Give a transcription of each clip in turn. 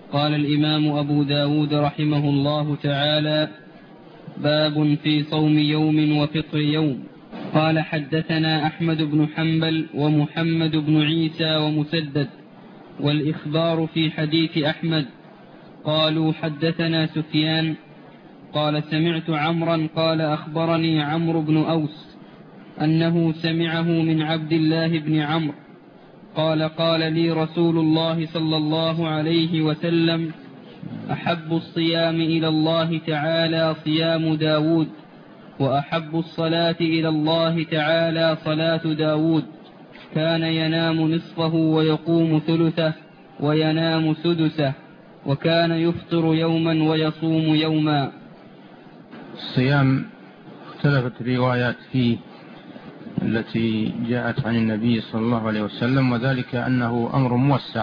قال الإمام أبو داود رحمه الله تعالى: باب في صوم يوم وفطر يوم. قال: حدثنا أحمد بن حنبل ومحمد بن عيسى ومسدد، والإخبار في حديث أحمد. قالوا: حدثنا سفيان قال: سمعت عمرا قال: أخبرني عمرو بن أوس أنه سمعه من عبد الله بن عمرو قال: قال لي رسول الله صلى الله عليه وسلم: أحب الصيام إلى الله تعالى صيام داود، وأحب الصلاة إلى الله تعالى صلاة داود، كان ينام نصفه ويقوم ثلثه وينام سدسه، وكان يفطر يوما ويصوم يوما. الصيام اختلفت الروايات فيه التي جاءت عن النبي صلى الله عليه وسلم، وذلك أنه أمر موسع.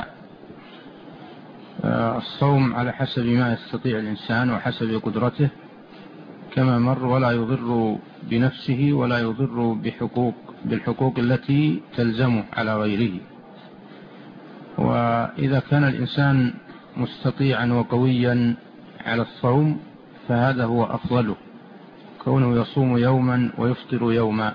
الصوم على حسب ما يستطيع الإنسان وحسب قدرته كما مر، ولا يضر بنفسه ولا يضر بالحقوق التي تلزمه على غيره. وإذا كان الإنسان مستطيعا وقويا على الصوم فهذا هو أفضله، كونه يصوم يوما ويفطر يوما،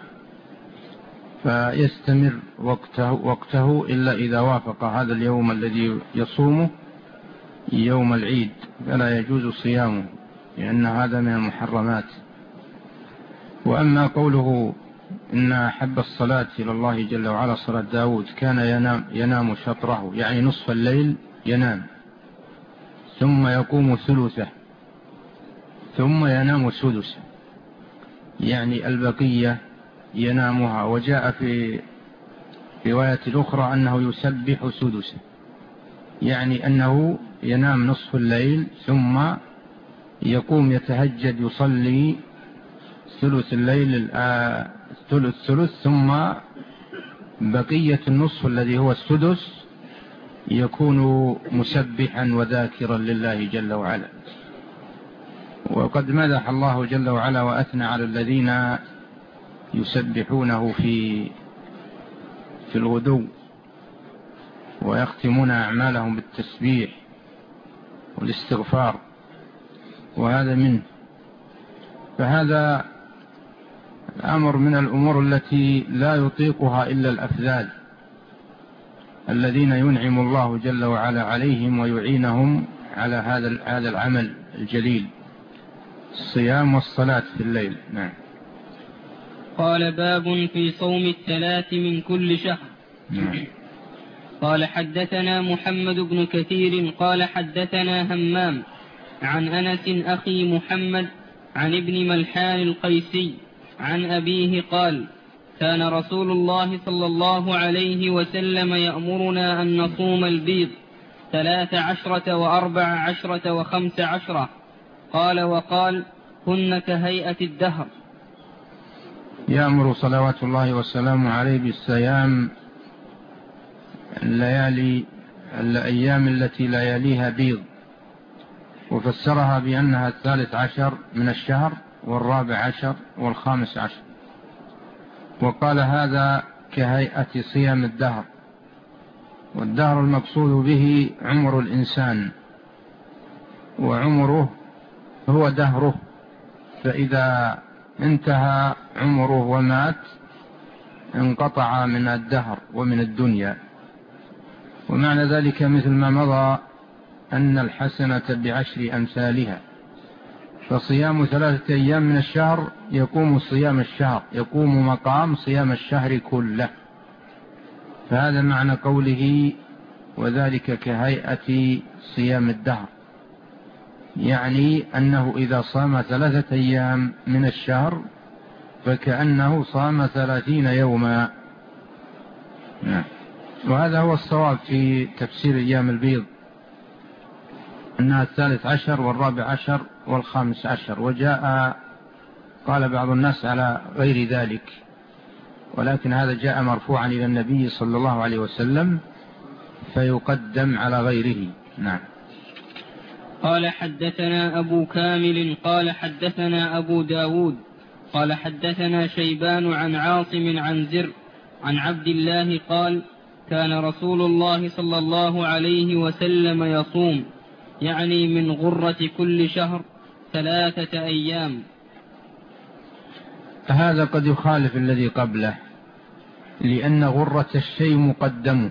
فيستمر وقته إلا إذا وافق هذا اليوم الذي يصومه يوم العيد فلا يجوز صيامه، لأن هذا من المحرمات. وأما قوله إن أحب الصلاة إلى الله جل وعلا صلاة داود، كان ينام شطره، يعني نصف الليل ينام، ثم يقوم ثلثه، ثم ينام سدسه، يعني البقية ينامها. وجاء في رواية الأخرى أنه يسبح سدسه، يعني أنه ينام نصف الليل ثم يقوم يتهجد يصلي ثلث الليل ثلث، ثم بقية النصف الذي هو السدس يكون مسبحا وذاكرا لله جل وعلا. وقد مدح الله جل وعلا وأثنى على الذين يسبحونه في الغدو ويختمون أعمالهم بالتسبيح والاستغفار، وهذا منه. فهذا الأمر من الأمور التي لا يطيقها إلا الأفذاذ الذين ينعم الله جل وعلا عليهم ويعينهم على هذا العمل الجليل، الصيام والصلاة في الليل. نعم. قال: باب في صوم الثلاث من كل شهر. نعم. قال: حدثنا محمد بن كثير قال: حدثنا همام عن أنس أخي محمد عن ابن ملحان القيسي عن أبيه قال: كان رسول الله صلى الله عليه وسلم يأمرنا أن نصوم البيض 13 و14 و15. قال: وقال: كن كهيئة الدهر. يأمر صلوات الله والسلام عليه بالصيام الأيام التي لا يليها بيض، وفسرها بأنها 13 من الشهر و14 و15، وقال: هذا كهيئة صيام الدهر. والدهر المقصود به عمر الإنسان، وعمره هو دهره، فإذا انتهى عمره ومات انقطع من الدهر ومن الدنيا. ومعنى ذلك مثل ما مضى أن الحسنة ب10 أمثالها، فصيام 3 أيام من الشهر يقوم صيام الشهر، يقوم مقام صيام الشهر كله. فهذا معنى قوله: وذلك كهيئة صيام الدهر، يعني أنه إذا صام 3 أيام من الشهر فكأنه صام 30 يوما. وهذا هو الصواب في تفسير أيام البيض، أنها 13 و14 و15. وجاء قال بعض الناس على غير ذلك، ولكن هذا جاء مرفوعا إلى النبي صلى الله عليه وسلم فيقدم على غيره. نعم. قال: حدثنا أبو كامل قال: حدثنا أبو داود قال: حدثنا شيبان عن عاصم عن زر عن عبد الله قال: كان رسول الله صلى الله عليه وسلم يصوم يعني من غرة كل شهر 3 أيام. هذا قد يخالف الذي قبله، لأن غرة الشيء مقدمه،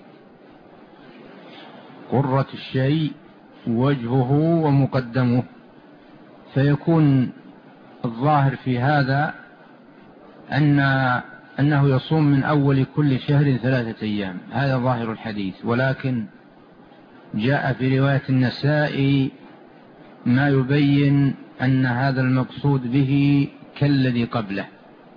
غرة الشيء وجهه ومقدمه، فيكون الظاهر في هذا أنه يصوم من أول كل شهر 3 أيام، هذا ظاهر الحديث. ولكن جاء في رواية النسائي ما يبين أن هذا المقصود به كالذي قبله،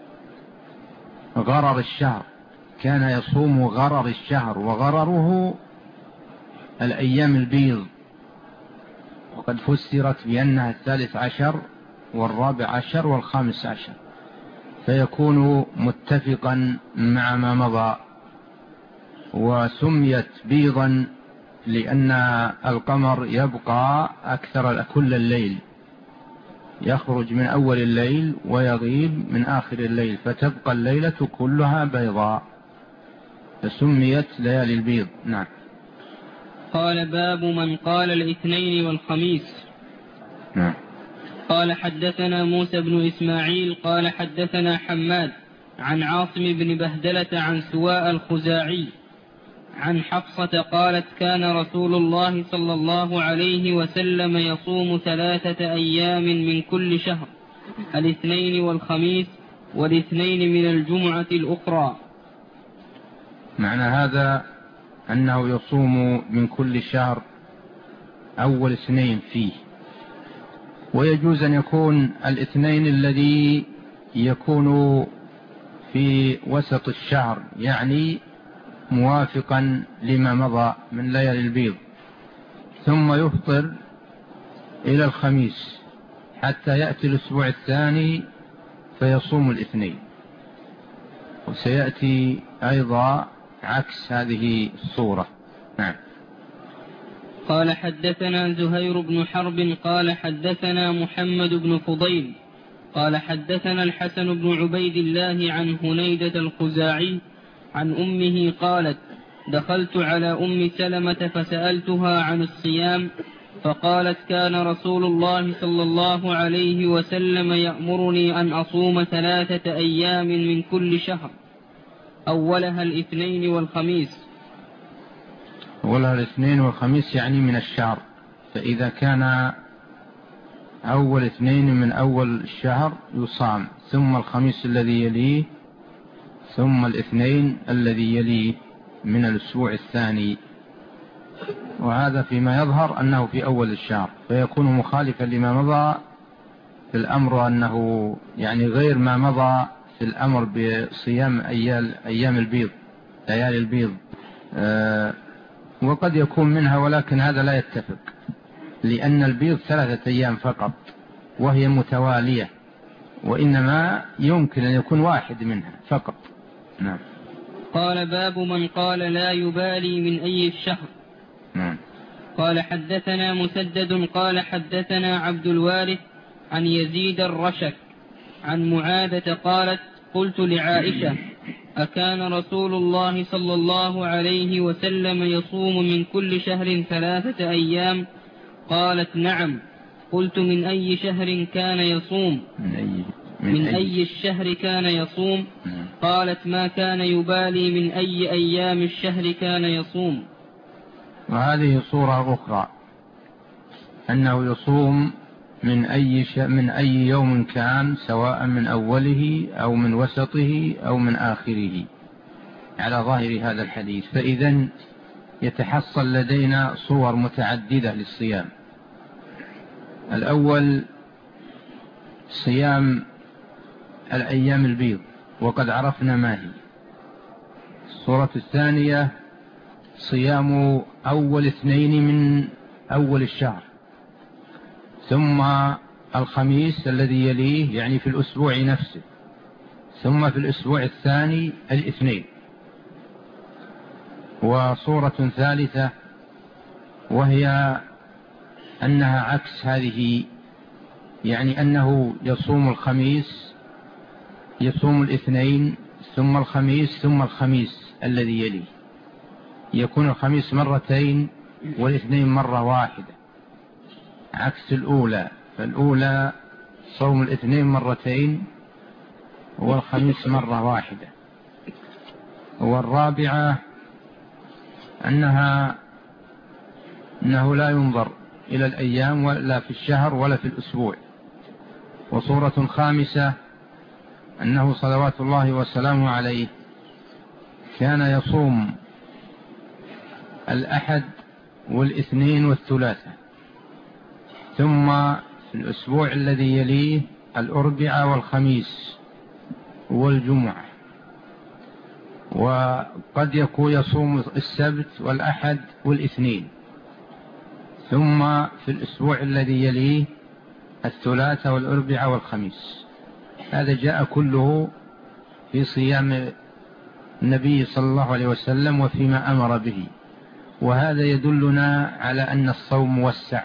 غرر الشهر، كان يصوم غرر الشهر، وغرره الأيام البيض، وقد فسرت بأنها 13 و14 و15، فيكون متفقا مع ما مضى. وسميت بيضا لأن القمر يبقى أكثر كل الليل، يخرج من أول الليل ويغيب من آخر الليل، فتبقى الليلة كلها بيضاء، فسميت ليالي البيض. نعم. قال باب من قال الاثنين والخميس. نعم. قال حدثنا موسى بن إسماعيل قال حدثنا حماد عن عاصم بن بهدلة عن سواء الخزاعي عن حفصة قالت كان رسول الله صلى الله عليه وسلم يصوم 3 أيام من كل شهر، الاثنين والخميس، والاثنين من الجمعة الأخرى. معنى هذا أنه يصوم من كل شهر أول اثنين فيه، ويجوز أن يكون الاثنين الذي يكون في وسط الشهر، يعني موافقا لما مضى من ليالي البيض، ثم يفطر إلى الخميس حتى يأتي الأسبوع الثاني فيصوم الاثنين. وسيأتي أيضا عكس هذه الصورة. نعم. قال حدثنا زهير بن حرب قال حدثنا محمد بن فضيل قال حدثنا الحسن بن عبيد الله عن هنيدة الخزاعي عن أمه قالت دخلت على أم سلمة فسألتها عن الصيام، فقالت كان رسول الله صلى الله عليه وسلم يأمرني أن أصوم 3 أيام من كل شهر، أولها الاثنين والخميس. أولها الاثنين والخميس يعني من الشهر، فإذا كان أول اثنين من أول الشهر يصام، ثم الخميس الذي يليه، ثم الاثنين الذي يليه من الأسبوع الثاني. وهذا فيما يظهر أنه في أول الشهر، فيكون مخالفا لما مضى في الأمر، أنه يعني غير ما مضى في الأمر بصيام أيام البيض، ليالي البيض. وقد يكون منها، ولكن هذا لا يتفق، لأن البيض 3 أيام فقط وهي متوالية، وإنما يمكن أن يكون واحد منها فقط. نعم. قال باب من قال لا يبالي من أي الشهر. نعم. قال حدثنا مسدد قال حدثنا عبد الوارث عن يزيد الرشك عن معادة قالت قلت لعائشة أكان رسول الله صلى الله عليه وسلم يصوم من كل شهر 3 أيام؟ قالت نعم. قلت من أي شهر كان يصوم؟ من أي الشهر كان يصوم؟ قالت ما كان يبالي من أي أيام الشهر كان يصوم. وهذه صورة أخرى، أنه يصوم من أي يوم كان، سواء من أوله أو من وسطه أو من آخره، على ظاهر هذا الحديث. فإذن يتحصل لدينا صور متعددة للصيام. الأول صيام الأيام البيض، وقد عرفنا ما هي. الصورة الثانية صيام أول اثنين من أول الشهر، ثم الخميس الذي يليه يعني في الأسبوع نفسه، ثم في الأسبوع الثاني الاثنين. وصورة ثالثة وهي أنها عكس هذه، يعني أنه يصوم الخميس، يصوم الاثنين ثم الخميس ثم الخميس الذي يليه، يكون الخميس مرتين والاثنين مرة واحدة، عكس الأولى، فالأولى صوم الاثنين مرتين والخميس مرة واحدة. والرابعة أنه لا ينظر إلى الأيام ولا في الشهر ولا في الأسبوع. وصورة خامسة أنه صلوات الله وسلامه عليه كان يصوم الأحد والاثنين والثلاثة، ثم في الأسبوع الذي يليه الأربعاء والخميس والجمعة، وقد يكون يصوم السبت والأحد والاثنين، ثم في الأسبوع الذي يليه الثلاثة والأربعاء والخميس. هذا جاء كله في صيام النبي صلى الله عليه وسلم وفيما أمر به. وهذا يدلنا على أن الصوم موسع،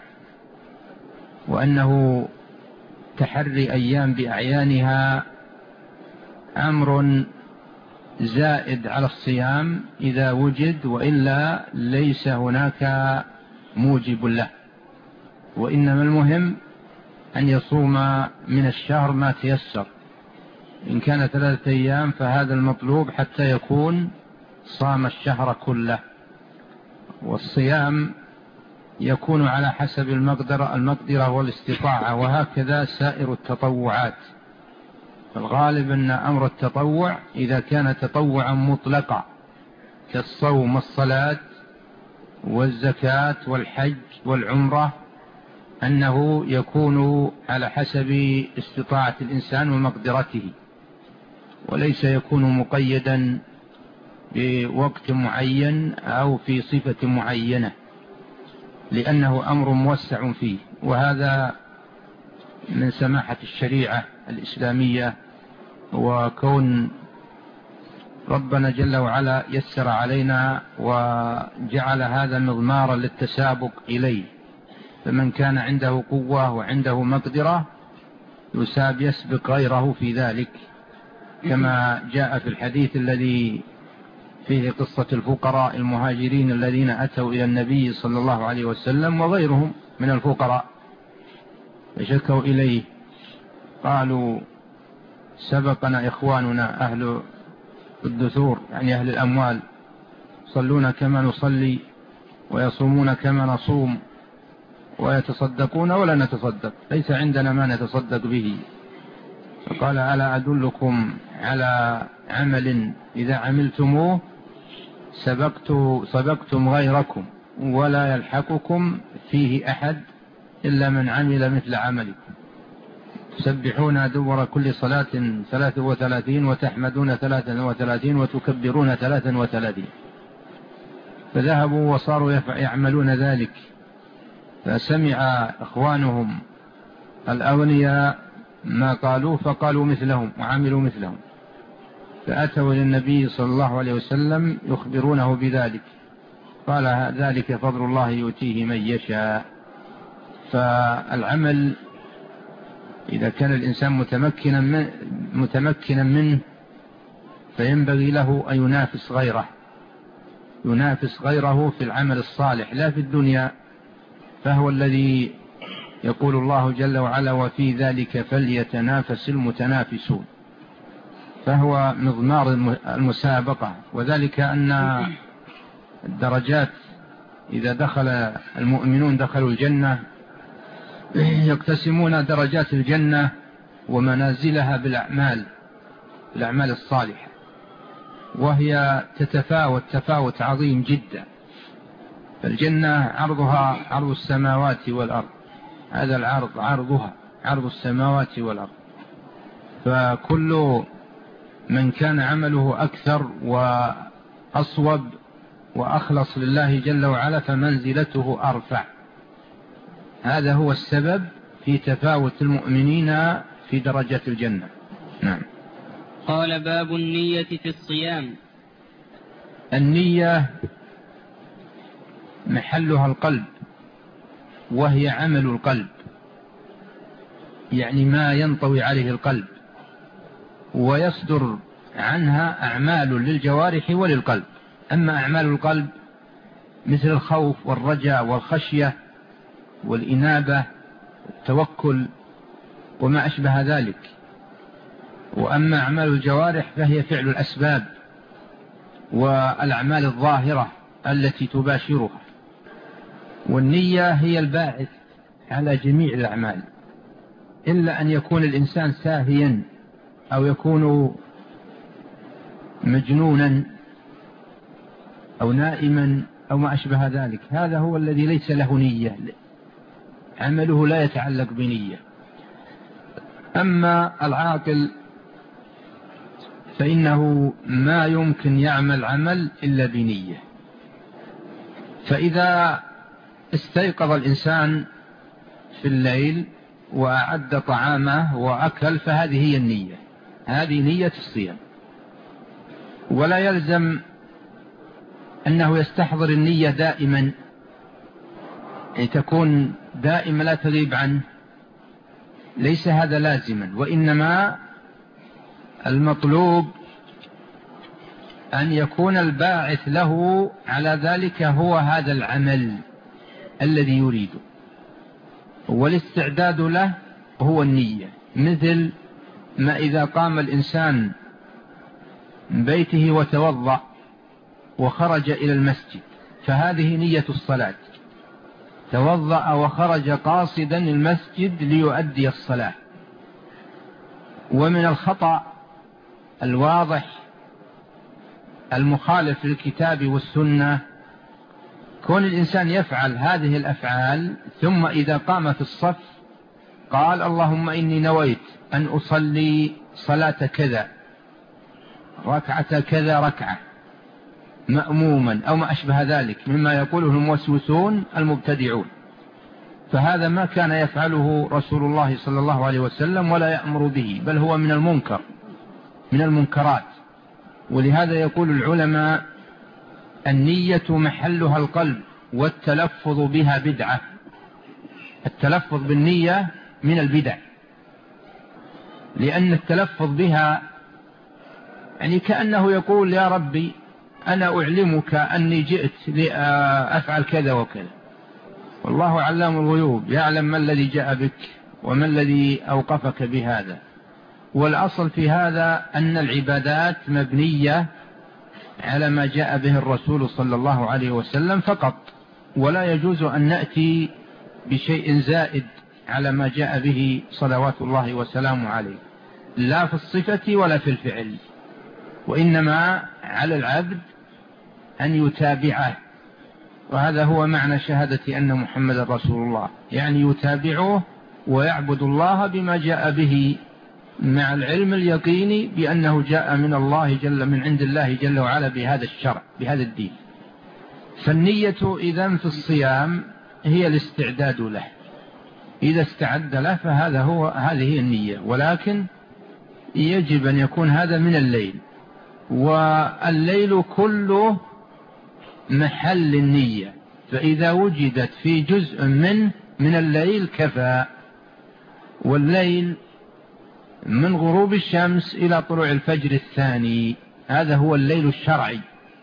وأنه تحري أيام بأعيانها أمر زائد على الصيام إذا وجد، وإلا ليس هناك موجب له. وإنما المهم أن يصوم من الشهر ما تيسر، إن كان 3 أيام فهذا المطلوب حتى يكون صام الشهر كله. والصيام يكون على حسب المقدرة والاستطاعة، وهكذا سائر التطوعات. الغالب أن أمر التطوع إذا كان تطوعا مطلقا كالصوم والصلاة والزكاة والحج والعمرة أنه يكون على حسب استطاعة الإنسان ومقدرته، وليس يكون مقيدا بوقت معين أو في صفة معينة، لأنه أمر موسع فيه. وهذا من سماحة الشريعة الإسلامية، وكون ربنا جل وعلا يسر علينا وجعل هذا مضمارا للتسابق إليه. فمن كان عنده قوة وعنده مقدرة يسبق غيره في ذلك، كما جاء في الحديث الذي فيه قصة الفقراء المهاجرين الذين أتوا إلى النبي صلى الله عليه وسلم وغيرهم من الفقراء، فشكوا إليه قالوا سبقنا إخواننا أهل الدثور، يعني أهل الأموال، يصلون كما نصلي ويصومون كما نصوم ويتصدقون ولا نتصدق، ليس عندنا ما نتصدق به. فقال ألا أدلكم على عمل إذا عملتموه سبقتم غيركم ولا يلحقكم فيه أحد إلا من عمل مثل عملكم، تسبحون دبر كل صلاة 33 وتحمدون 33 وتكبرون 33. فذهبوا وصاروا يعملون ذلك، فسمع إخوانهم الأغنياء ما قالوا فقالوا مثلهم وعملوا مثلهم، فأتوا إلى النبي صلى الله عليه وسلم يخبرونه بذلك، قال ذلك فضل الله يؤتيه من يشاء. فالعمل إذا كان الإنسان متمكنا منه فينبغي له أن ينافس غيره في العمل الصالح لا في الدنيا. فهو الذي يقول الله جل وعلا وفي ذلك فليتنافس المتنافسون، فهو مضمار المسابقة. وذلك أن الدرجات إذا دخل المؤمنون دخلوا الجنة يقتسمون درجات الجنة ومنازلها بالأعمال الصالحة، وهي تتفاوت تفاوت عظيم جدا. فالجنة عرضها عرض السماوات والأرض، هذا العرض عرضها عرض السماوات والأرض. فكل من كان عمله أكثر وأصوب وأخلص لله جل وعلا فمنزلته أرفع. هذا هو السبب في تفاوت المؤمنين في درجة الجنة. نعم. قال باب النية في الصيام. النية محلها القلب، وهي عمل القلب، يعني ما ينطوي عليه القلب، ويصدر عنها أعمال للجوارح وللقلب. أما أعمال القلب مثل الخوف والرجاء والخشية والإنابة التوكل وما أشبه ذلك. وأما أعمال الجوارح فهي فعل الأسباب والأعمال الظاهرة التي تباشرها، والنية هي الباعث على جميع الأعمال، إلا أن يكون الإنسان ساهيا أو يكون مجنونا أو نائما أو ما أشبه ذلك، هذا هو الذي ليس له نية، عمله لا يتعلق بنية. أما العاقل فإنه ما يمكن يعمل عمل إلا بنية. فإذا استيقظ الإنسان في الليل وأعد طعامه وأكل فهذه هي النية، هذه نية الصيام. ولا يلزم أنه يستحضر النية دائما، تكون دائما لا تغيب عنه، ليس هذا لازما، وإنما المطلوب أن يكون الباعث له على ذلك هو هذا العمل الذي يريده، والاستعداد له هو النية. مثل ما إذا قام الإنسان من بيته وتوضأ وخرج إلى المسجد فهذه نية الصلاة، توضأ وخرج قاصدا المسجد ليؤدي الصلاة. ومن الخطأ الواضح المخالف للكتاب والسنة كون الإنسان يفعل هذه الأفعال ثم إذا قام في الصف قال اللهم إني نويت أن أصلي صلاة كذا، ركعة كذا ركعة، مأموما أو ما أشبه ذلك مما يقوله الموسوسون المبتدعون. فهذا ما كان يفعله رسول الله صلى الله عليه وسلم ولا يأمر به، بل هو من المنكر، من المنكرات. ولهذا يقول العلماء النية محلها القلب والتلفظ بها بدعة. التلفظ بالنية من البدع، لأن التلفظ بها يعني كأنه يقول يا ربي أنا أعلمك أني جئت لأفعل كذا وكذا، والله علام الغيوب يعلم ما الذي جاء بك وما الذي أوقفك بهذا. والأصل في هذا أن العبادات مبنية على ما جاء به الرسول صلى الله عليه وسلم فقط، ولا يجوز أن نأتي بشيء زائد على ما جاء به صلوات الله وسلامه عليه، لا في الصفة ولا في الفعل. وإنما على العبد أن يتابعه، وهذا هو معنى شهادة أن محمد رسول الله، يعني يتابعه ويعبد الله بما جاء به مع العلم اليقيني بأنه جاء من الله من عند الله جل وعلا بهذا الشرع بهذا الدين. فالنية إذن في الصيام هي الاستعداد له، إذا استعد له هذه النية، ولكن يجب أن يكون هذا من الليل، والليل كله محل النية، فإذا وجدت في جزء من الليل كفى. والليل من غروب الشمس إلى طلوع الفجر الثاني، هذا هو الليل الشرعي،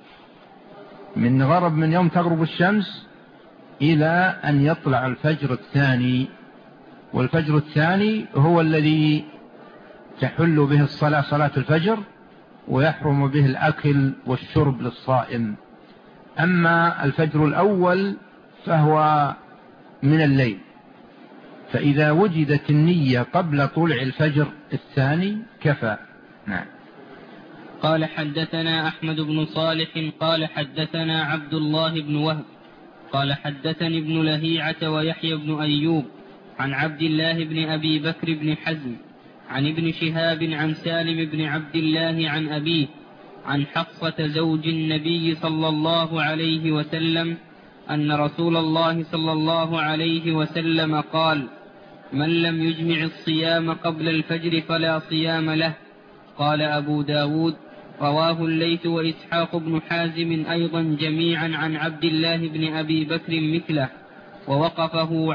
من يوم تغرب الشمس إلى أن يطلع الفجر الثاني. والفجر الثاني هو الذي تحل به الصلاة، صلاة الفجر، ويحرم به الأكل والشرب للصائم. أما الفجر الأول فهو من الليل، فإذا وجدت النية قبل طلوع الفجر الثاني كفى. نعم. قال حدثنا أحمد بن صالح قال حدثنا عبد الله بن وهب قال حدثني ابن لهيعة ويحيى بن أيوب عن عبد الله بن أبي بكر بن حزم عن ابن شهاب عن سالم بن عبد الله عن أبيه عن حفصة زوج النبي صلى الله عليه وسلم أن رسول الله صلى الله عليه وسلم قال: من لم يجمع الصيام قبل الفجر فلا صيام له. قال أبو داود: رواه الليث وإسحاق بن حازم أيضا جميعا عن عبد الله بن أبي بكر مثله، ووقفه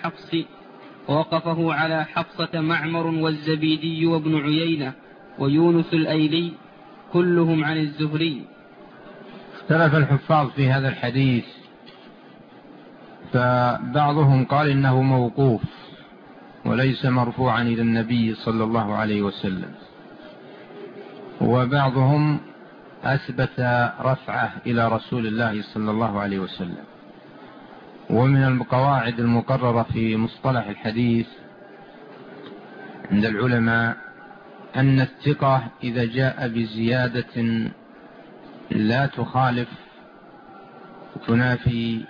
على حفصة معمر والزبيدي وابن عيينة ويونس الأيلي كلهم عن الزهري. اختلف الحفاظ في هذا الحديث، فبعضهم قال إنه موقوف وليس مرفوعا إلى النبي صلى الله عليه وسلم. وبعضهم أثبت رفعه إلى رسول الله صلى الله عليه وسلم. ومن القواعد المقررة في مصطلح الحديث عند العلماء أن الثقة إذا جاء بزيادة لا تخالف تنافي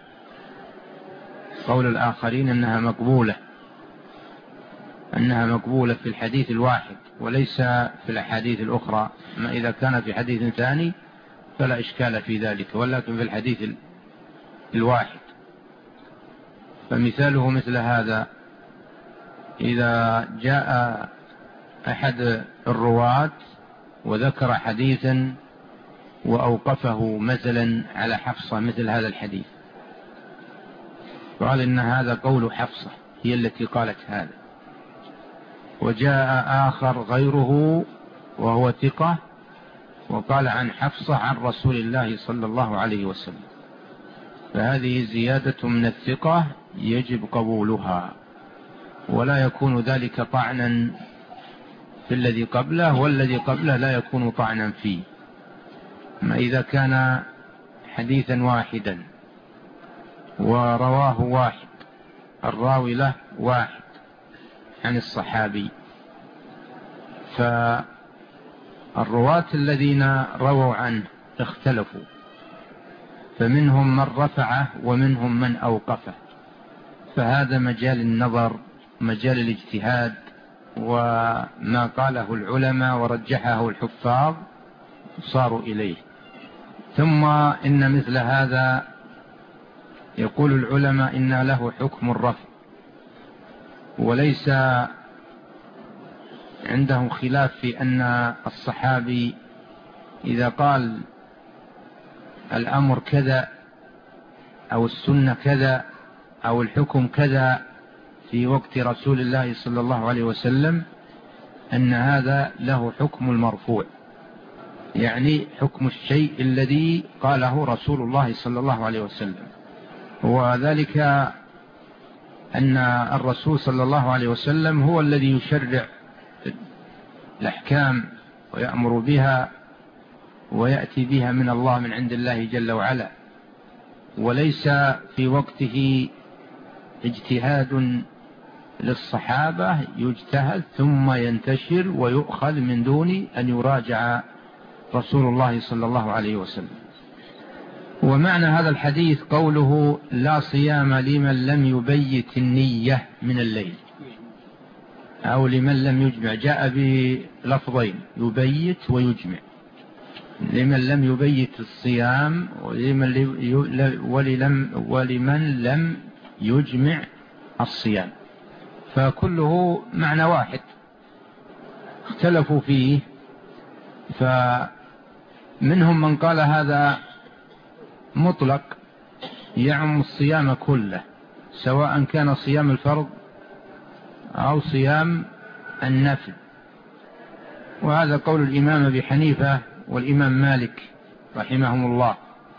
قول الآخرين أنها مقبولة في الحديث الواحد وليس في الأحاديث الأخرى. ما إذا كان في حديث ثاني فلا إشكال في ذلك، ولكن في الحديث الواحد. فمثاله مثل هذا: إذا جاء أحد الرواة وذكر حديثا وأوقفه مثلا على حفصة مثل هذا الحديث، قال إن هذا قول حفصة هي التي قالت هذا، وجاء آخر غيره وهو ثقة وقال عن حفصة عن رسول الله صلى الله عليه وسلم، فهذه زيادة من الثقة يجب قبولها، ولا يكون ذلك طعنا في الذي قبله، والذي قبله لا يكون طعنا فيه. ما إذا كان حديثا واحدا ورواه واحد، الراوي له واحد عن الصحابي، فالرواة الذين رووا عنه اختلفوا، فمنهم من رفعه ومنهم من أوقفه، فهذا مجال النظر، مجال الاجتهاد، وما قاله العلماء ورجحه الحفاظ صاروا إليه. ثم إن مثل هذا يقول العلماء إن له حكم الرفع، وليس عندهم خلاف في أن الصحابي إذا قال الأمر كذا أو السنة كذا أو الحكم كذا في وقت رسول الله صلى الله عليه وسلم أن هذا له حكم المرفوع، يعني حكم الشيء الذي قاله رسول الله صلى الله عليه وسلم. وذلك أن الرسول صلى الله عليه وسلم هو الذي يشرع الأحكام ويأمر بها ويأتي بها من الله من عند الله جل وعلا، وليس في وقته اجتهاد للصحابة يجتهد ثم ينتشر ويؤخذ من دون أن يراجع رسول الله صلى الله عليه وسلم. ومعنى هذا الحديث قوله لا صيام لمن لم يبيت النية من الليل أو لمن لم يجمع، جاء بلفظين يبيت ويجمع، لمن لم يبيت الصيام ولمن لم يجمع الصيام، فكله معنى واحد اختلفوا فيه. فمنهم من قال هذا مطلق يعم الصيام كله، سواء كان صيام الفرض أو صيام النفل، وهذا قول الإمام أبي حنيفة والإمام مالك رحمهم الله،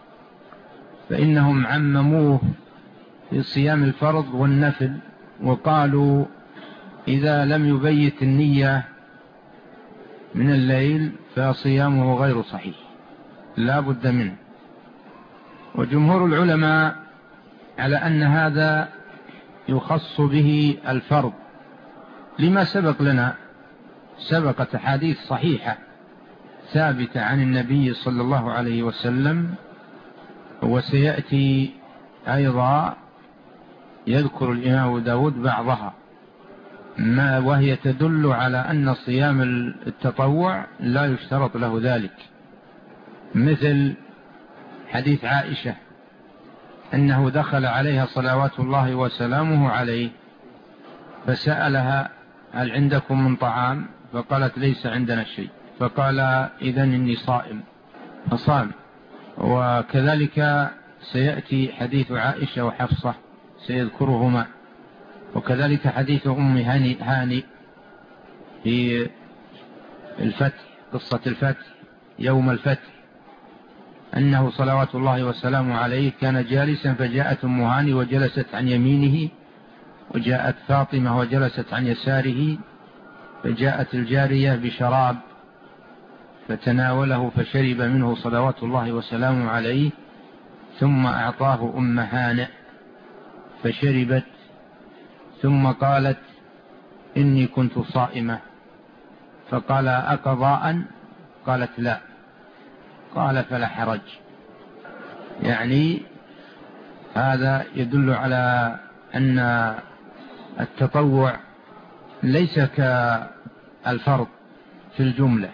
فإنهم عمموه في صيام الفرض والنفل، وقالوا إذا لم يبيت النية من الليل فصيامه غير صحيح لا بد منه. وجمهور العلماء على أن هذا يخص به الفرض، لما سبق لنا، سبقت حديث صحيحة ثابتة عن النبي صلى الله عليه وسلم، وسيأتي أيضا يذكر الإمام داود بعضها، وهي تدل على أن صيام التطوع لا يشترط له ذلك، مثل حديث عائشة أنه دخل عليها صلوات الله وسلامه عليه فسألها هل عندكم من طعام؟ فقالت ليس عندنا شيء، فقال إذن إني صائم، فصام. وكذلك سيأتي حديث عائشة وحفصة سيذكرهما، وكذلك حديث أم هاني في الفتح، قصة الفتح يوم الفتح، أنه صلوات الله وسلامه عليه كان جالسا فجاءت أم هاني وجلست عن يمينه وجاءت فاطمة وجلست عن يساره، فجاءت الجارية بشراب فتناوله فشرب منه صلوات الله وسلامه عليه، ثم أعطاه أم هانئ فشربت، ثم قالت إني كنت صائمة، فقال أقضاء؟ قالت لا، قال فلا حرج. يعني هذا يدل على أن التطوع ليس كالفرض في الجملة.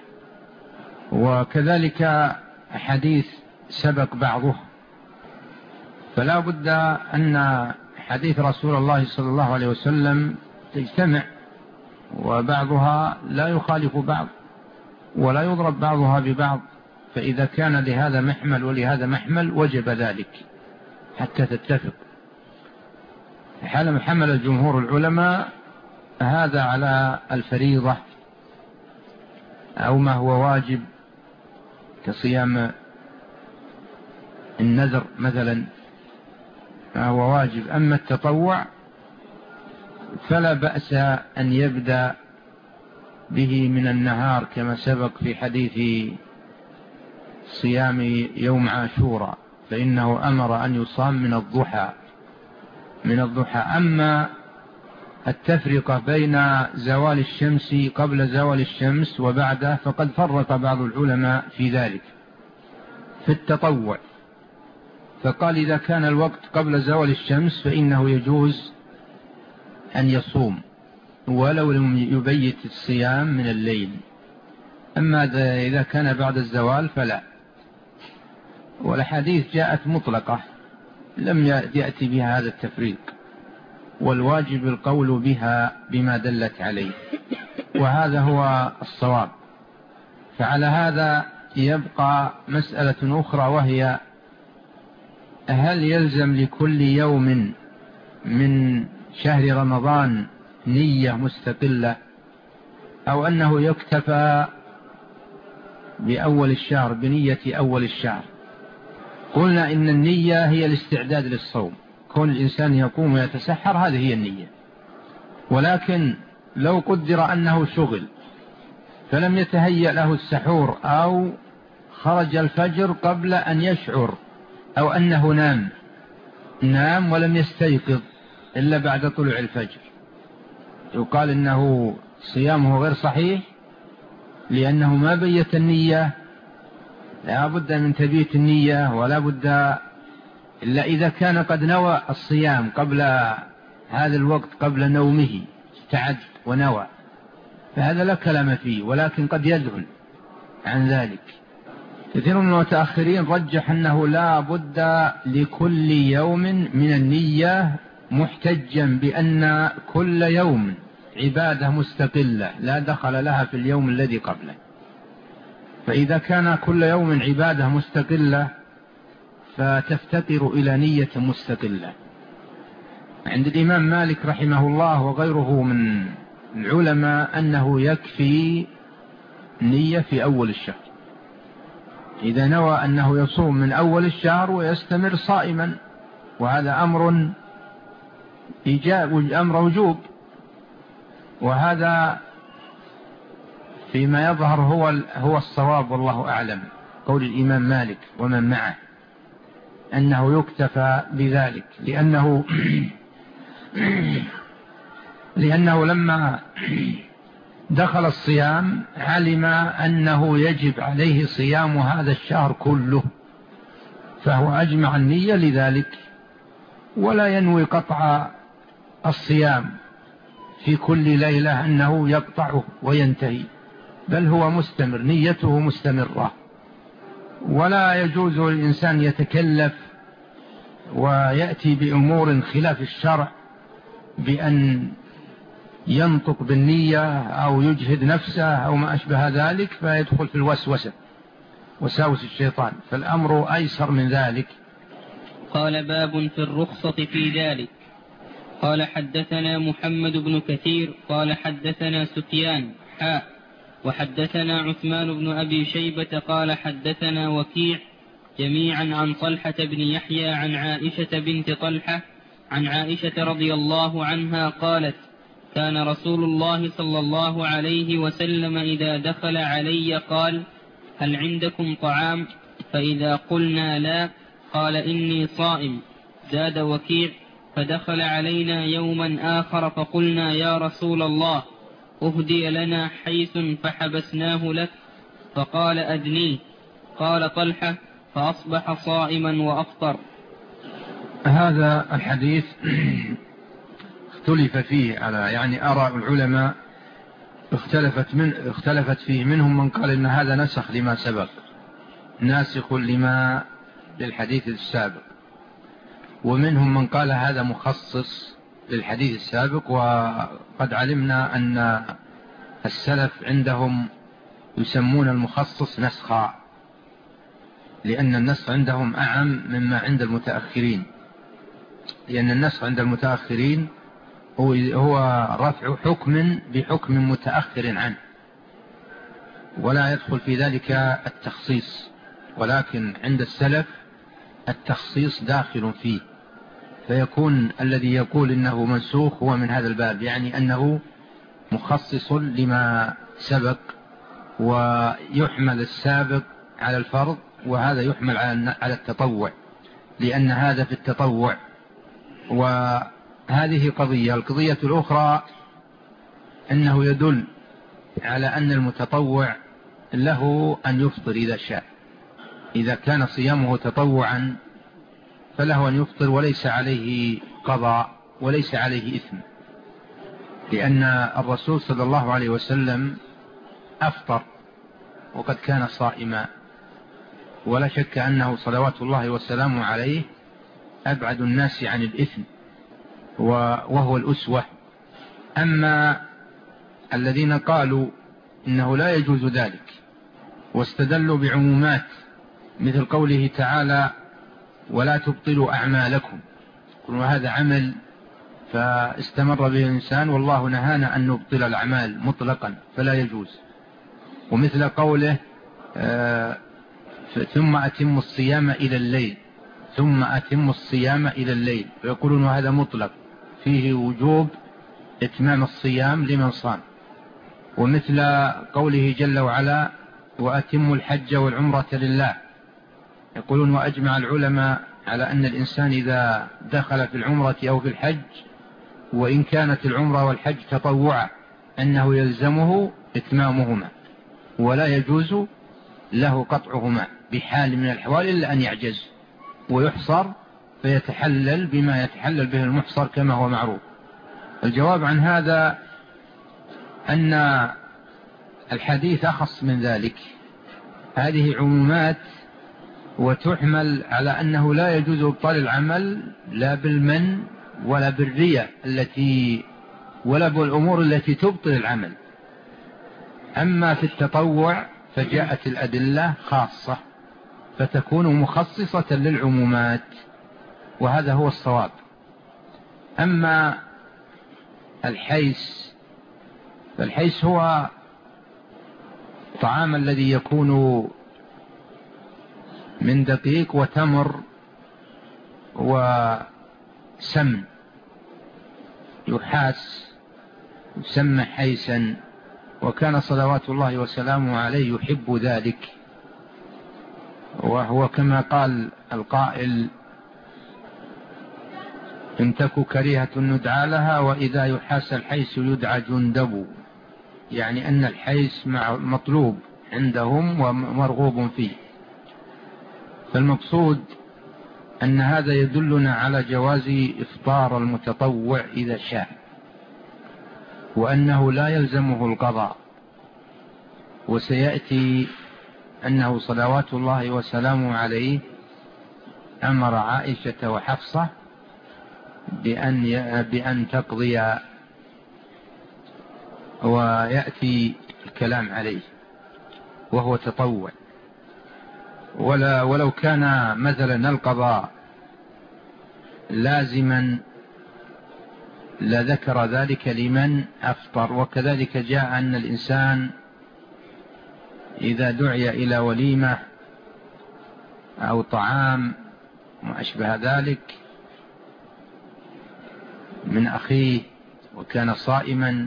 وكذلك حديث سبق بعضه، فلا بد أن حديث رسول الله صلى الله عليه وسلم تجتمع، وبعضها لا يخالف بعض ولا يضرب بعضها ببعض، فإذا كان لهذا محمل ولهذا محمل وجب ذلك حتى تتفق. حمل الجمهور العلماء هذا على الفريضة أو ما هو واجب كصيام النذر مثلا، ما هو واجب. أما التطوع فلا بأس أن يبدأ به من النهار كما سبق في حديث صيام يوم عاشوراء، فإنه أمر أن يصام من الضحى. أما التفرقة بين زوال الشمس قبل زوال الشمس وبعده فقد فرق بعض العلماء في ذلك في التطوع، فقال إذا كان الوقت قبل زوال الشمس فإنه يجوز أن يصوم ولو لم يبيت الصيام من الليل، أما إذا كان بعد الزوال فلا. والحديث جاءت مطلقة لم يأتي بها هذا التفريق، والواجب القول بها بما دلت عليه، وهذا هو الصواب. فعلى هذا يبقى مسألة أخرى، وهي هل يلزم لكل يوم من شهر رمضان نية مستقلة، أو أنه يكتفى بأول الشهر بنية أول الشهر؟ قلنا إن النية هي الاستعداد للصوم، كون الإنسان يقوم ويتسحر هذه هي النية. ولكن لو قدر أنه شغل فلم يتهيأ له السحور، أو خرج الفجر قبل أن يشعر، أو أنه نام ولم يستيقظ إلا بعد طلوع الفجر، يقال إنه صيامه غير صحيح لأنه ما بيت النية. لا بد من تبيت النية، ولا بد إلا إذا كان قد نوى الصيام قبل هذا الوقت قبل نومه، استعد ونوى، فهذا لا كلام فيه، ولكن قد يذهل عن ذلك. كثير من المتأخرين رجح أنه لا بد لكل يوم من النية، محتجا بأن كل يوم عبادة مستقلة لا دخل لها في اليوم الذي قبله. فإذا كان كل يوم عبادة مستقلة فتفتقر إلى نية مستقلة. عند الإمام مالك رحمه الله وغيره من العلماء أنه يكفي نية في أول الشهر، إذا نوى أنه يصوم من أول الشهر ويستمر صائما، وهذا أمر إيجاب، أمر وجوب، وهذا فيما يظهر هو الصواب والله أعلم، قول الإمام مالك ومن معه أنه يكتفى بذلك، لأنه لما دخل الصيام علم أنه يجب عليه صيام هذا الشهر كله، فهو أجمع النية لذلك، ولا ينوي قطع الصيام في كل ليلة أنه يقطعه وينتهي، بل هو مستمر، نيته مستمرة. ولا يجوز للإنسان يتكلف ويأتي بأمور خلاف الشرع بأن ينطق بالنية أو يجهد نفسه أو ما أشبه ذلك، فيدخل في الوسوسة وساوس الشيطان، فالأمر أيسر من ذلك. قال باب في الرخصة في ذلك. قال حدثنا محمد بن كثير قال حدثنا سفيان وحدثنا عثمان بن أبي شيبة قال حدثنا وكيع جميعا عن طلحة بن يحيى عن عائشة بنت طلحة عن عائشة رضي الله عنها قالت: كان رسول الله صلى الله عليه وسلم إذا دخل علي قال: هل عندكم طعام؟ فإذا قلنا لا قال: إني صائم. زاد وكيع: فدخل علينا يوما آخر فقلنا: يا رسول الله، أهدي لنا حيث فحبسناه لك، فقال: أدنيه. قال طلحة: فأصبح صائما وأفطر. هذا الحديث اختلف فيه يعني آراء العلماء اختلفت فيه. منهم من قال إن هذا نسخ لما سبق، ناسخ لما للحديث السابق، ومنهم من قال هذا مخصص للحديث السابق. وقد علمنا أن السلف عندهم يسمون المخصص نسخا، لأن النسخ عندهم أعم مما عند المتأخرين، لأن النسخ عند المتأخرين هو رفع حكم بحكم متأخر عنه، ولا يدخل في ذلك التخصيص، ولكن عند السلف التخصيص داخل فيه، فيكون الذي يقول إنه منسوخ هو من هذا الباب، يعني أنه مخصص لما سبق، ويحمل السابق على الفرض وهذا يحمل على التطوع، لأن هذا في التطوع. وهذه قضية. القضية الأخرى أنه يدل على أن المتطوع له أن يفطر إذا شاء، إذا كان صيامه تطوعا فله أن يفطر وليس عليه قضاء وليس عليه إثم، لأن الرسول صلى الله عليه وسلم أفطر وقد كان صائما، ولا شك أنه صلوات الله وسلامه عليه أبعد الناس عن الإثم وهو الأسوة. أما الذين قالوا إنه لا يجوز ذلك واستدلوا بعمومات مثل قوله تعالى: ولا تبطلوا أعمالكم، وهذا عمل فاستمر به الإنسان، والله نهانا أن نبطل الأعمال مطلقا فلا يجوز. ومثل قوله: ثم أتم الصيام إلى الليل، ثم أتم الصيام إلى الليل، ويقولون هذا مطلق فيه وجوب إتمام الصيام لمن صام. ومثل قوله جل وعلا: وأتم الحج والعمرة لله، يقولون وأجمع العلماء على أن الإنسان إذا دخل في العمرة أو في الحج، وإن كانت العمرة والحج تطوعا، أنه يلزمه إتمامهما ولا يجوز له قطعهما بحال من الأحوال إلا أن يعجز ويحصر فيتحلل بما يتحلل به المحصر كما هو معروف. الجواب عن هذا أن الحديث أخص من ذلك، هذه عمومات وتحمل على أنه لا يجوز إبطال العمل لا بالمن ولا بالرياء ولا بالأمور التي تبطل العمل. أما في التطوع فجاءت الأدلة خاصة فتكون مخصصة للعمومات، وهذا هو الصواب. أما فالحيس هو الطعام الذي يكون من دقيق وتمر وسمن، يحاس يسمى حيسا، وكان صلوات الله وسلامه عليه يحب ذلك، وهو كما قال القائل: إن تك كريهة ندعى لها، وإذا يحاس الحيس يدعى جندب، يعني أن الحيس مطلوب عندهم ومرغوب فيه. فالمقصود أن هذا يدلنا على جواز إفطار المتطوع إذا شاء، وأنه لا يلزمه القضاء. وسيأتي أنه صلوات الله وسلامه عليه أمر عائشة وحفصة بأن تقضي، ويأتي الكلام عليه وهو تطوع. ولو كان مثلا القضاء لازما لذكر ذلك لمن أفطر. وكذلك جاء أن الإنسان إذا دعي إلى وليمة أو طعام ما أشبه ذلك من أخيه وكان صائما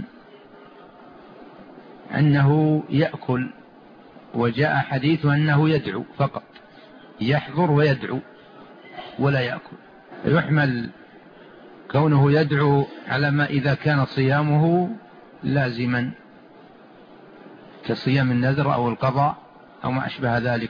أنه يأكل، وجاء حديث أنه يدعو فقط، يحضر ويدعو ولا يأكل. يحمل كونه يدعو على ما إذا كان صيامه لازما كصيام النذر أو القضاء أو ما أشبه ذلك.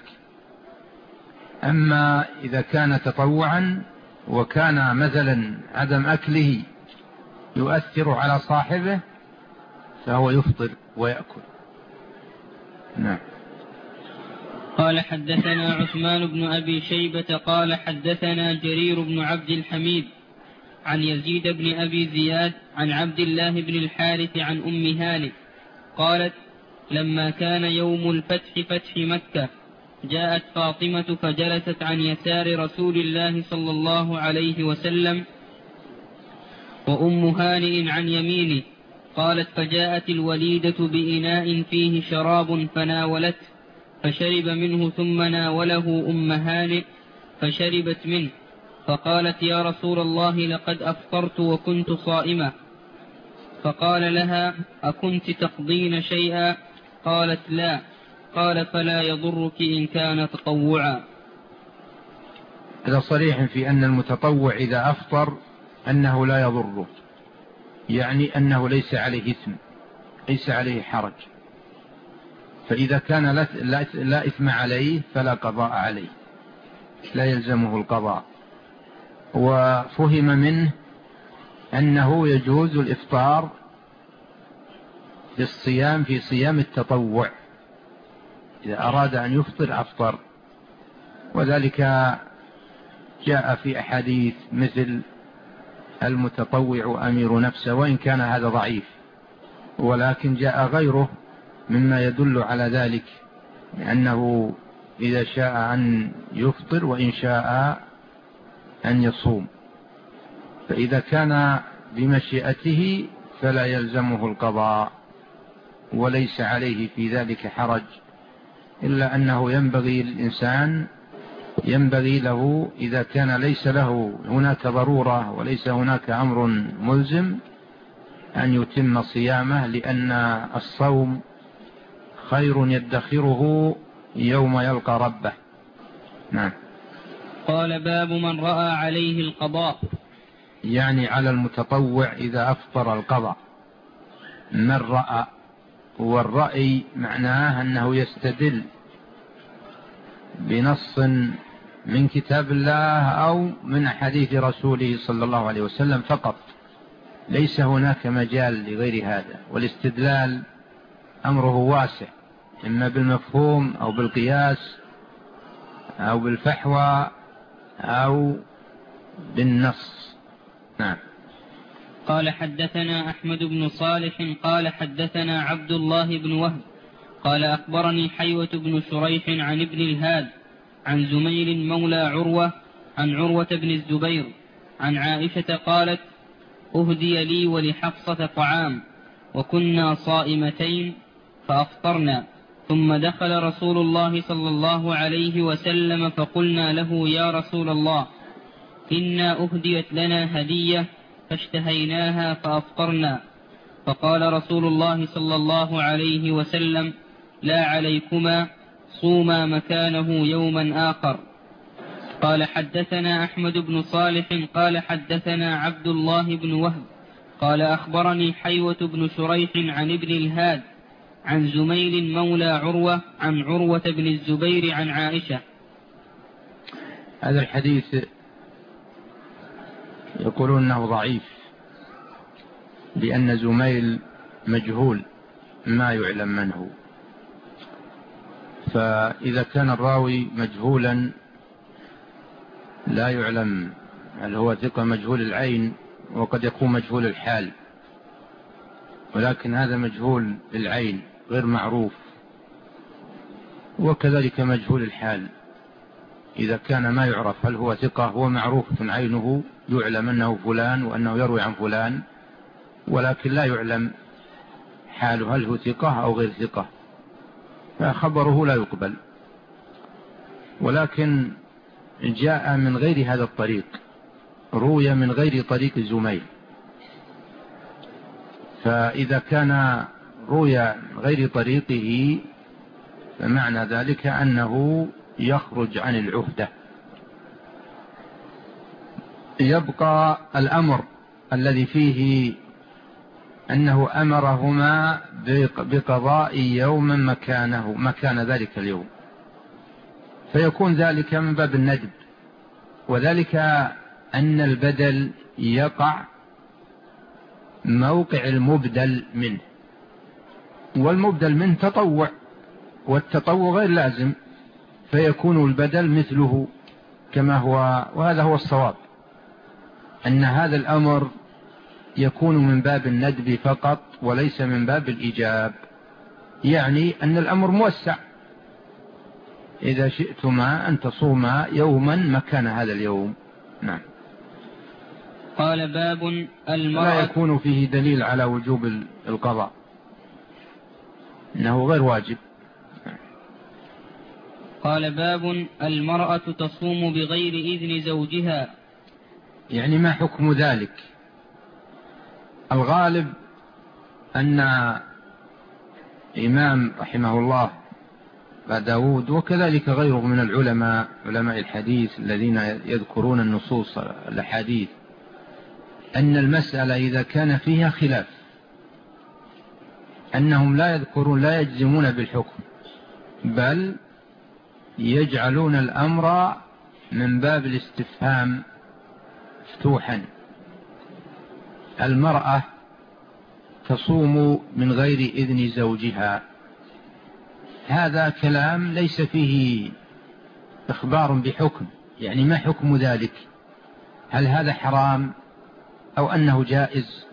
أما إذا كان تطوعا وكان مثلا عدم أكله يؤثر على صاحبه فهو يفطر ويأكل. نعم. قال حدثنا عثمان بن أبي شيبة قال حدثنا جرير بن عبد الحميد عن يزيد بن أبي زياد عن عبد الله بن الحارث عن أم هانئ قالت لما كان يوم الفتح فتح مكة جاءت فاطمة فجلست عن يسار رسول الله صلى الله عليه وسلم وأم هانئ عن يمينه. قالت فجاءت الوليدة بإناء فيه شراب فناولته فشرب منه ثم ناوله أم هانئ فشربت منه. فقالت يا رسول الله لقد أفطرت وكنت صائمة. فقال لها أكنت تقضين شيئا؟ قالت لا. قال فلا يضرك إن كان تطوعا. هذا صريح في أن المتطوع إذا أفطر أنه لا يضره، يعني أنه ليس عليه إثم، ليس عليه حرج. فإذا كان لا إثم عليه فلا قضاء عليه، لا يلزمه القضاء. وفهم منه أنه يجوز الإفطار بالصيام في صيام التطوع، إذا أراد أن يفطر أفطر. وذلك جاء في أحاديث مثل المتطوع أمير نفسه، وإن كان هذا ضعيف، ولكن جاء غيره مما يدل على ذلك، لأنه إذا شاء أن يفطر وإن شاء أن يصوم، فإذا كان بمشيئته فلا يلزمه القضاء وليس عليه في ذلك حرج، إلا أنه ينبغي له إذا كان ليس له هناك ضرورة وليس هناك أمر ملزم أن يتم صيامه، لأن الصوم خير يدخره يوم يلقى ربه. نعم. قال باب من رأى عليه القضاء، يعني على المتطوع إذا أفطر القضاء. من رأى، والرأي معناه أنه يستدل بنص من كتاب الله أو من حديث رسوله صلى الله عليه وسلم فقط، ليس هناك مجال لغير هذا. والاستدلال أمره واسع، إما بالمفهوم أو بالقياس أو بالفحوى أو بالنص. نعم. قال حدثنا أحمد بن صالح قال حدثنا عبد الله بن وهب قال أخبرني حيوة بن شريح عن ابن الهاد عن زميل مولى عروة عن عروة بن الزبير عن عائشة قالت أهدي لي ولحفصة طعام وكنا صائمتين فأفطرنا، ثم دخل رسول الله صلى الله عليه وسلم فقلنا له يا رسول الله إنا أهديت لنا هدية فاشتهيناها فأفطرنا. فقال رسول الله صلى الله عليه وسلم لا عليكما، صوما مكانه يوما آخر. قال حدثنا أحمد بن صالح قال حدثنا عبد الله بن وهب قال أخبرني حيوة بن شريح عن ابن الهاد عن زميل مولى عروة عن عروة بن الزبير عن عائشة. هذا الحديث يقولون أنه ضعيف، لأن زميل مجهول ما يعلم من هو، فإذا كان الراوي مجهولا لا يعلم هل هو ثقة مجهول العين، وقد يكون مجهول الحال، ولكن هذا مجهول العين غير معروف، وكذلك مجهول الحال إذا كان ما يعرف هل هو ثقة، هو معروف عينه، يعلم أنه فلان وأنه يروي عن فلان، ولكن لا يعلم حاله هل هو ثقة أو غير ثقة، فخبره لا يقبل. ولكن جاء من غير هذا الطريق، روي من غير طريق زميل، فإذا كان روي غير طريقه فمعنى ذلك أنه يخرج عن العهدة. يبقى الأمر الذي فيه أنه أمرهما بقضاء يوم مكان ذلك اليوم، فيكون ذلك من باب الندب، وذلك أن البدل يقع موقع المبدل منه، والمبدل منه تطوع، والتطوع غير لازم، فيكون البدل مثله كما هو. وهذا هو الصواب، أن هذا الأمر يكون من باب الندب فقط وليس من باب الإيجاب، يعني أن الأمر موسع، إذا شئتما أن تصوما يوما مكان هذا اليوم. نعم. قال باب المرأة، لا يكون فيه دليل على وجوب القضاء، إنه غير واجب. قال باب المرأة تصوم بغير إذن زوجها. يعني ما حكم ذلك؟ الغالب أن إمام رحمه الله داود وكذلك غيره من العلماء، علماء الحديث الذين يذكرون النصوص الأحاديث، أن المسألة إذا كان فيها خلاف أنهم لا يجزمون بالحكم، بل يجعلون الأمر من باب الاستفهام مفتوحا. المرأة تصوم من غير إذن زوجها، هذا كلام ليس فيه إخبار بحكم، يعني ما حكم ذلك؟ هل هذا حرام أو أنه جائز؟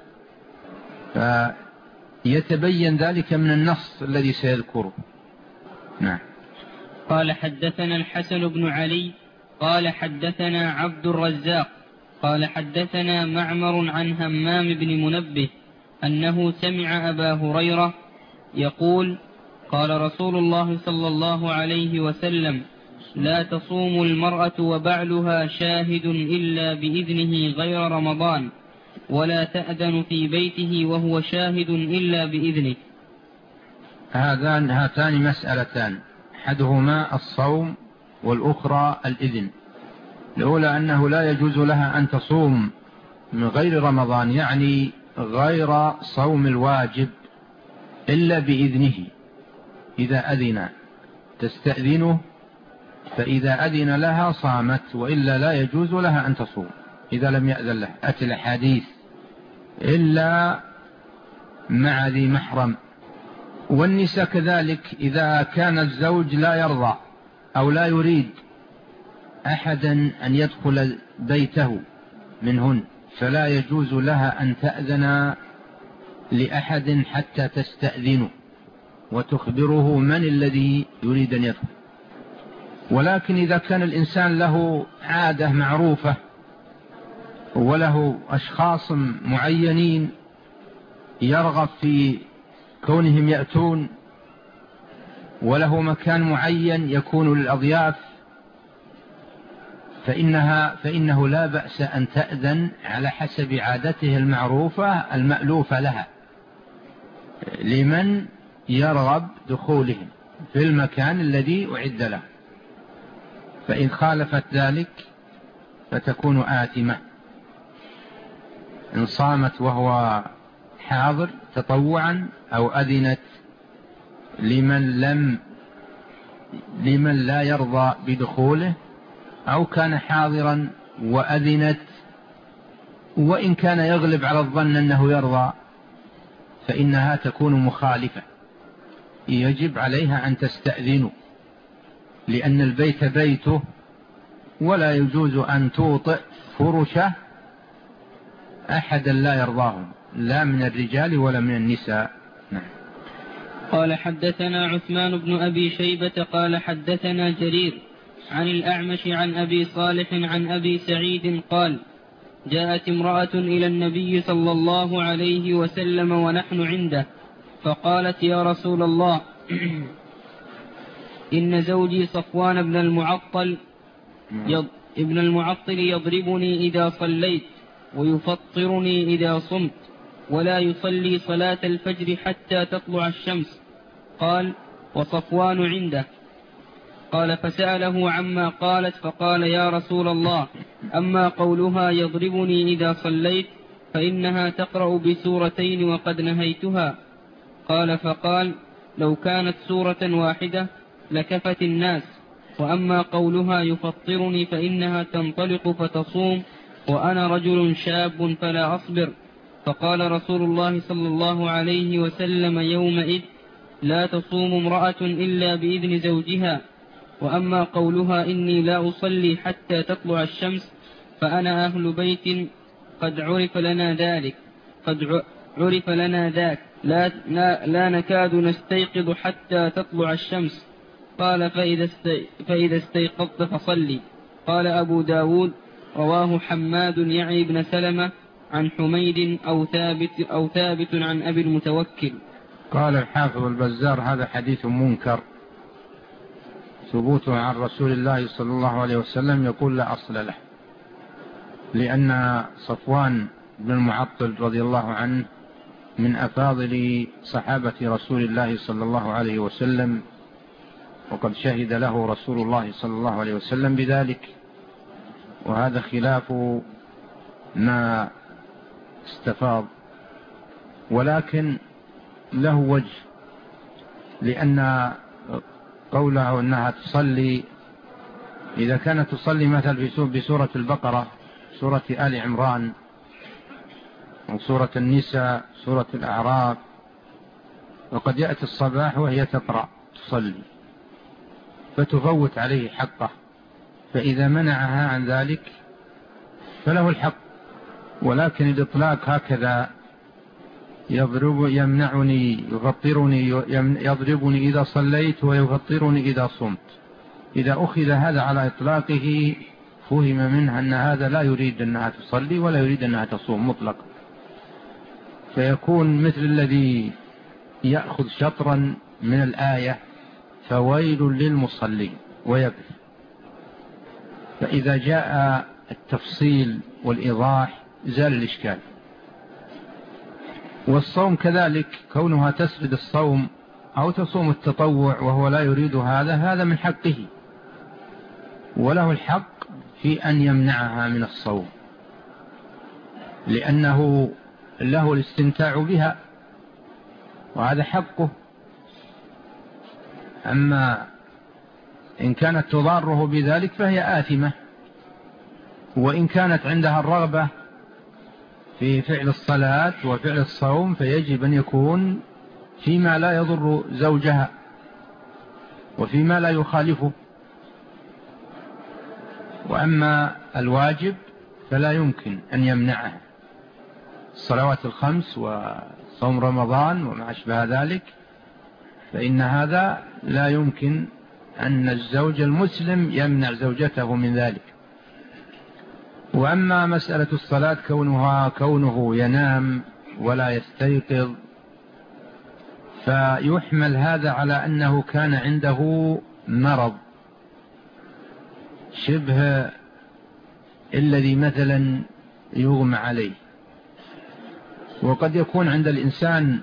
فيتبين ذلك من النص الذي سيذكره. نعم. قال حدثنا الحسن بن علي قال حدثنا عبد الرزاق قال حدثنا معمر عن همام بن منبه أنه سمع أبا هريرة يقول قال رسول الله صلى الله عليه وسلم لا تصوم المرأة وبعلها شاهد إلا بإذنه غير رمضان، ولا تأذن في بيته وهو شاهد إلا بإذنه. هاتان مسألتان، أحدهما الصوم والأخرى الإذن. الأولى أنه لا يجوز لها أن تصوم من غير رمضان، يعني غير صوم الواجب، إلا بإذنه. إذا أذن تستأذنه، فإذا أذن لها صامت، وإلا لا يجوز لها أن تصوم إذا لم يأذن لها. أتى الحديث إلا مع ذي محرم. والنساء كذلك، إذا كان الزوج لا يرضى أو لا يريد أحدا أن يدخل بيته منهن، فلا يجوز لها أن تأذن لأحد حتى تستأذنه وتخبره من الذي يريد أن يدخل. ولكن إذا كان الإنسان له عادة معروفة وله أشخاص معينين يرغب في كونهم يأتون، وله مكان معين يكون للأضياف، فإنه لا بأس أن تأذن على حسب عادته المعروفة المألوفة لها لمن يرغب دخولهم في المكان الذي أعد له. فإن خالفت ذلك فتكون آثمة. إن صامت وهو حاضر تطوعا، أو أذنت لمن لا يرضى بدخوله، أو كان حاضرا وأذنت وإن كان يغلب على الظن أنه يرضى، فإنها تكون مخالفة، يجب عليها أن تستأذن، لأن البيت بيته، ولا يجوز أن توطئ فرشه أحدا لا يرضاهم، لا من الرجال ولا من النساء. نعم. قال حدثنا عثمان بن أبي شيبة قال حدثنا جرير عن الأعمش عن أبي صالح عن أبي سعيد قال جاءت امرأة إلى النبي صلى الله عليه وسلم ونحن عنده، فقالت يا رسول الله إن زوجي صفوان بن المعطل يضربني إذا صليت ويفطرني إذا صمت ولا يصلي صلاة الفجر حتى تطلع الشمس. قال: وصفوان عنده. قال: فسأله عما قالت فقال: يا رسول الله، أما قولها يضربني إذا صليت فإنها تقرأ بسورتين وقد نهيتها. قال: فقال: لو كانت سورة واحدة لكفت الناس، وأما قولها يفطرني فإنها تنطلق فتصوم وأنا رجل شاب فلا أصبر. فقال رسول الله صلى الله عليه وسلم يومئذ: لا تصوم امرأة إلا بإذن زوجها. وأما قولها إني لا أصلي حتى تطلع الشمس فأنا أهل بيت قد عرف لنا ذاك لا نكاد نستيقظ حتى تطلع الشمس. قال: فإذا استيقظت فصلي. قال أبو داود: رواه حماد يعني بن سلمة عن حميد أو ثابت عن أبي المتوكل. قال الحافظ البزار: هذا حديث منكر ثبوته عن رسول الله صلى الله عليه وسلم يقول لا أصل له، لأن صفوان بن المعطل رضي الله عنه من أفاضل صحابة رسول الله صلى الله عليه وسلم، وقد شهد له رسول الله صلى الله عليه وسلم بذلك، وهذا خلاف ما استفاض، ولكن له وجه، لأن قوله أنها تصلي إذا كانت تصلي مثل بسورة البقرة، سورة آل عمران، وسورة النساء، سورة الأعراف، وقد يأتي الصباح وهي تقرأ تصلي فتفوت عليه حقه، فإذا منعها عن ذلك فله الحق. ولكن الإطلاق هكذا يمنعني يفطرني يضربني إذا صليت ويفطرني إذا صمت، إذا أخذ هذا على إطلاقه فهم منها أن هذا لا يريد أنها تصلي ولا يريد أنها تصوم مطلقا، فيكون مثل الذي يأخذ شطرا من الآية فويل للمصلين ويكفي. فإذا جاء التفصيل والإيضاح زال الإشكال. والصوم كذلك، كونها تسرد الصوم أو تصوم التطوع وهو لا يريد هذا من حقه، وله الحق في أن يمنعها من الصوم لأنه له الاستمتاع بها وهذا حقه. أما إن كانت تضاره بذلك فهي آثمة، وإن كانت عندها الرغبة في فعل الصلاة وفعل الصوم فيجب أن يكون فيما لا يضر زوجها وفيما لا يخالفه. وأما الواجب فلا يمكن أن يمنعها، الصلوات الخمس وصوم رمضان وما أشبه ذلك، فإن هذا لا يمكن أن الزوج المسلم يمنع زوجته من ذلك. وأما مسألة الصلاة كونه ينام ولا يستيقظ فيحمل هذا على أنه كان عنده مرض شبه الذي مثلا يغمى عليه، وقد يكون عند الإنسان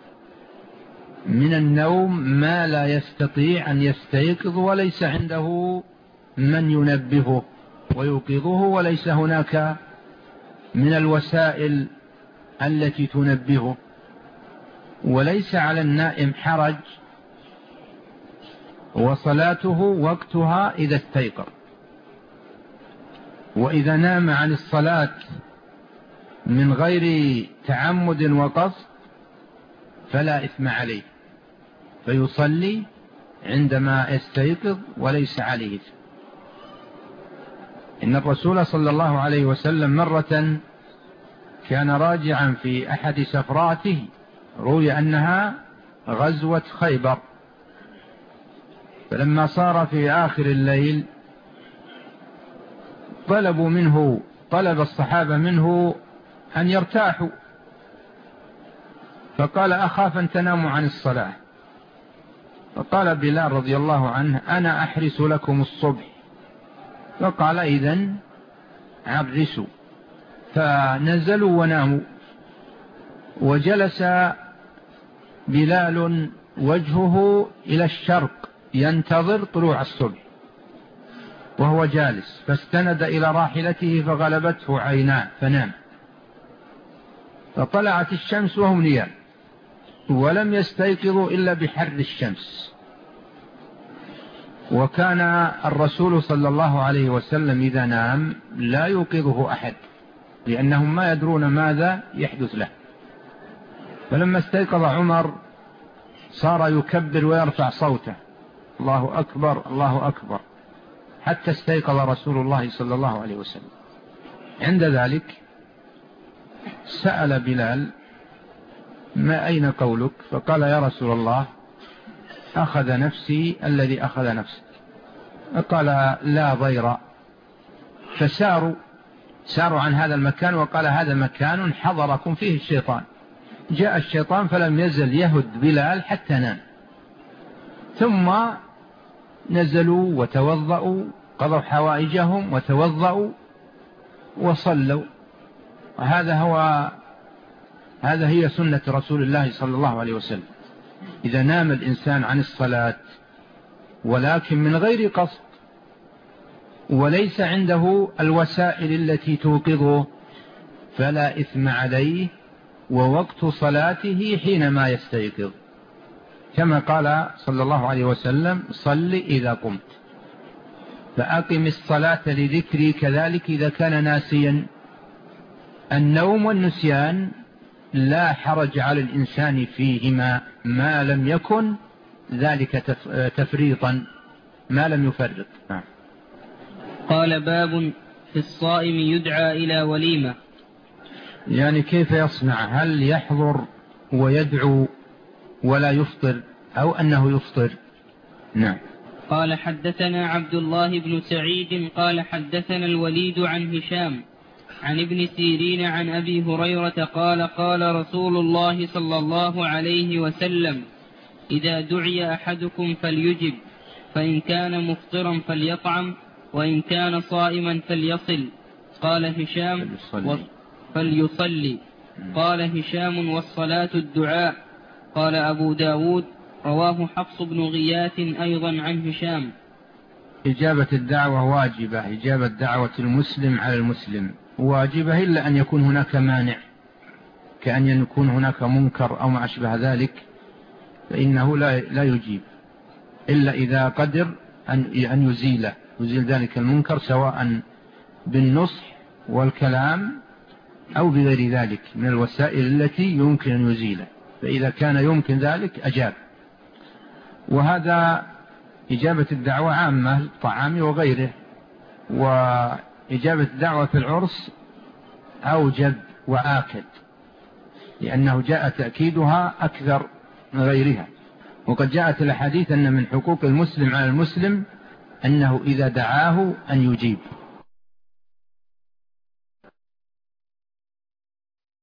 من النوم ما لا يستطيع أن يستيقظ وليس عنده من ينبهه ويوقظه، وليس هناك من الوسائل التي تنبهه، وليس على النائم حرج، وصلاته وقتها إذا استيقظ. وإذا نام عن الصلاة من غير تعمد وقصد فلا إثم عليه، فيصلي عندما يستيقظ وليس عليه إثم. إن الرسول صلى الله عليه وسلم مرة كان راجعا في أحد سفراته، روي أنها غزوة خيبر، فلما صار في آخر الليل طلب الصحابة منه أن يرتاحوا، فقال: أخاف أن تناموا عن الصلاة. فقال بلال رضي الله عنه: أنا أحرس لكم الصبح. فقال: إذن عرسوا. فنزلوا وناموا، وجلس بلال وجهه إلى الشرق ينتظر طلوع الصبح وهو جالس، فاستند إلى راحلته فغلبته عيناه فنام. فطلعت الشمس وهم نيام ولم يستيقظوا إلا بحر الشمس. وكان الرسول صلى الله عليه وسلم إذا نام لا يوقظه أحد لأنهم ما يدرون ماذا يحدث له. فلما استيقظ عمر صار يكبر ويرفع صوته: الله أكبر الله أكبر، حتى استيقظ رسول الله صلى الله عليه وسلم. عند ذلك سأل بلال: ما أين قولك؟ فقال: يا رسول الله أخذ نفسي الذي أخذ نفسك. قال: لا ضير. فساروا عن هذا المكان، وقال: هذا مكان حضركم فيه الشيطان. جاء الشيطان فلم يزل يهد بلال حتى نام، ثم نزلوا وتوضأوا، قضوا حوائجهم وتوضأوا وصلوا. هذا هي سنة رسول الله صلى الله عليه وسلم. إذا نام الإنسان عن الصلاة ولكن من غير قصد وليس عنده الوسائل التي توقظه فلا إثم عليه، ووقت صلاته حينما يستيقظ، كما قال صلى الله عليه وسلم: صل إذا قمت. فأقم الصلاة لذكري، كذلك إذا كان ناسيا. النوم والنسيان لا حرج على الإنسان فيهما ما لم يكن ذلك تفريطا، ما لم يفرط. قال: باب في الصائم يدعى إلى وليمة. يعني كيف يصنع؟ هل يحضر ويدعو ولا يفطر، أو أنه يفطر؟ نعم. قال: حدثنا عبد الله بن سعيد قال حدثنا الوليد عن هشام عن ابن سيرين عن أبي هريرة قال: قال رسول الله صلى الله عليه وسلم: إذا دعي أحدكم فليجب، فإن كان مفطرا فليطعم، وإن كان صائما فليصل. قال هشام: فليصلي. قال هشام: والصلاة الدعاء. قال أبو داود: رواه حفص بن غياث أيضا عن هشام. إجابة الدعوة واجبة، إجابة دعوة المسلم على المسلم واجبة، إلا أن يكون هناك مانع، كأن يكون هناك منكر أو ما أشبه ذلك، فإنه لا يجيب إلا إذا قدر أن يزيل ذلك المنكر، سواء بالنصح والكلام أو بغير ذلك من الوسائل التي يمكن أن يزيله. فإذا كان يمكن ذلك أجاب. وهذا إجابة الدعوة عامة الطعام وغيره، وإجابة الدعوة في العرس أوجب وآكد، لأنه جاء تأكيدها أكثر من غيرها. وقد جاءت الحديث أن من حقوق المسلم على المسلم أنه إذا دعاه أن يجيب.